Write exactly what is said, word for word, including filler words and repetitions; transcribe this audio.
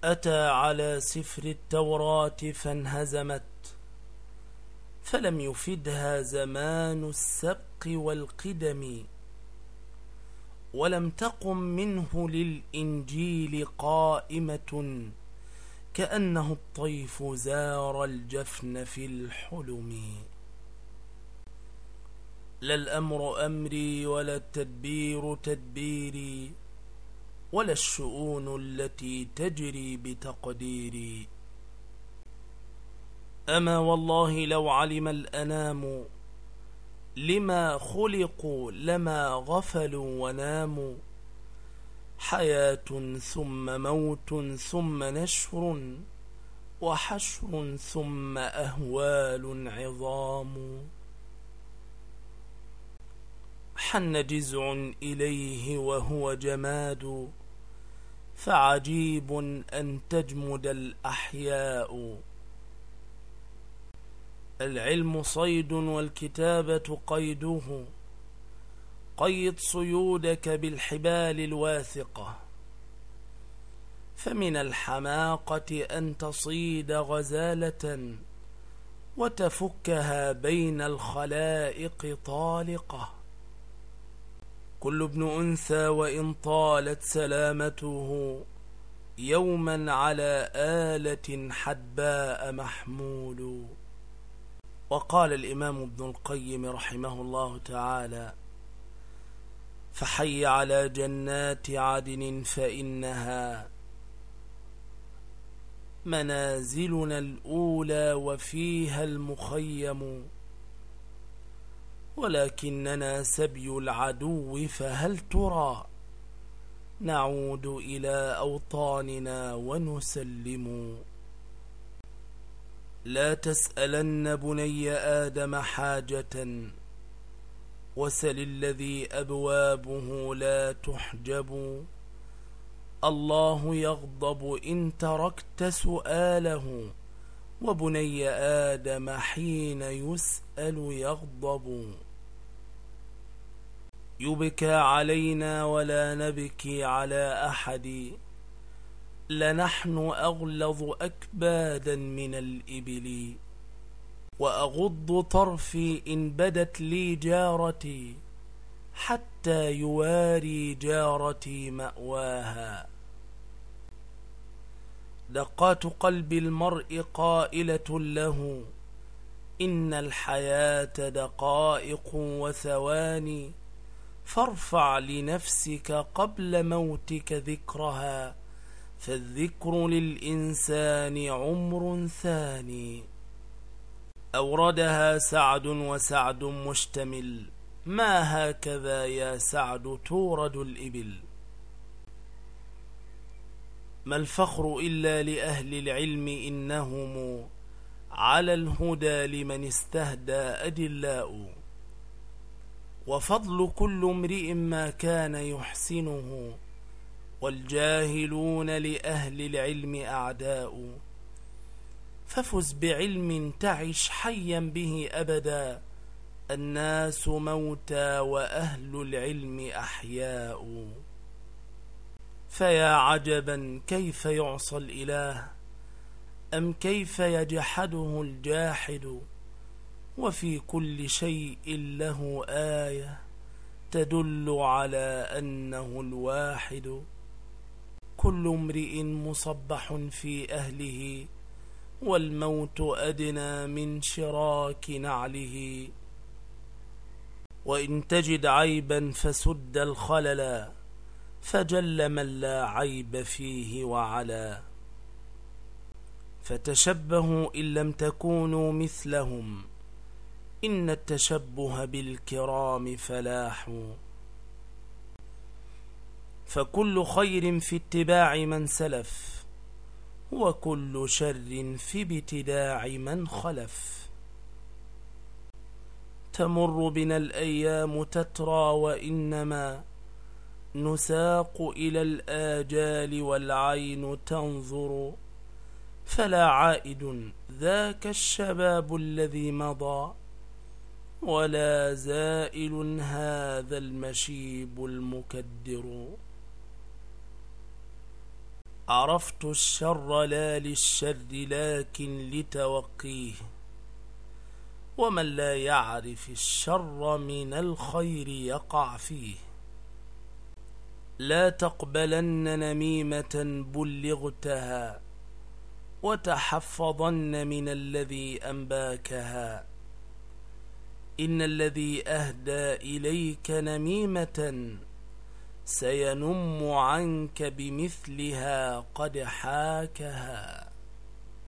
أتى على سفر التوراة فانهزمت، فلم يفدها زمان السبق والقدم، ولم تقم منه للإنجيل قائمة، كأنه الطيف زار الجفن في الحلم. لا الأمر أمري ولا التدبير تدبيري، ولا الشؤون التي تجري بتقديري. أما والله لو علم الأنام لما خلقوا لما غفلوا وناموا، حياة ثم موت ثم نشر، وحشر ثم أهوال عظام. حن جزع إليه وهو جماد، فعجيب أن تجمد الأحياء. العلم صيد والكتابة قيده، قيد صيودك بالحبال الواثقة. فمن الحماقة أن تصيد غزالة وتفكها بين الخلائق طالقة. كل ابن أنثى وإن طالت سلامته، يوما على آلة حدباء محمول. وقال الإمام ابن القيم رحمه الله تعالى: فحي على جنات عدن فإنها منازلنا الأولى وفيها المخيم، ولكننا سبي العدو، فهل ترى نعود إلى أوطاننا ونسلم. لا تسألن بني آدم حاجة، وسل الذي أبوابه لا تحجب. الله يغضب إن تركت سؤاله، وبني آدم حين يسأل يغضب. يبكى علينا ولا نبكي على أحد، لنحن أغلظ أكبادا من الإبل. وأغض طرفي إن بدت لي جارتي، حتى يواري جارتي مأواها. دقات قلب المرء قائلة له: إن الحياة دقائق وثواني، فارفع لنفسك قبل موتك ذكرها، فالذكر للإنسان عمر ثاني. أوردها سعد وسعد مشتمل، ما هكذا يا سعد تورد الإبل. ما الفخر إلا لأهل العلم، إنهم على الهدى لمن استهدى أدلاء. وفضل كل امرئ ما كان يحسنه، والجاهلون لأهل العلم أعداء. ففز بعلم تعش حيا به أبدا، الناس موتى وأهل العلم أحياء. فيا عجبا كيف يعصى الإله، أم كيف يجحده الجاحد. وفي كل شيء له آية تدل على أنه الواحد. كل امرئ مصبح في أهله، والموت أدنى من شراك نعله. وإن تجد عيبا فسد الخللا، فجل من لا عيب فيه وعلا. فتشبهوا إن لم تكونوا مثلهم، إن التشبه بالكرام فلاح. فكل خير في اتباع من سلف، وكل شر في ابتداع من خلف. تمر بنا الأيام تترى، وإنما نساق إلى الآجال والعين تنظر. فلا عائد ذاك الشباب الذي مضى، ولا زائل هذا المشيب المكدر. عرفت الشر لا للشر لكن لتوقيه، ومن لا يعرف الشر من الخير يقع فيه. لا تقبلن نميمة بلغتها، وتحفظن من الذي أنباكها. إن الذي أهدى إليك نميمة سينم عنك بمثلها قد حاكها.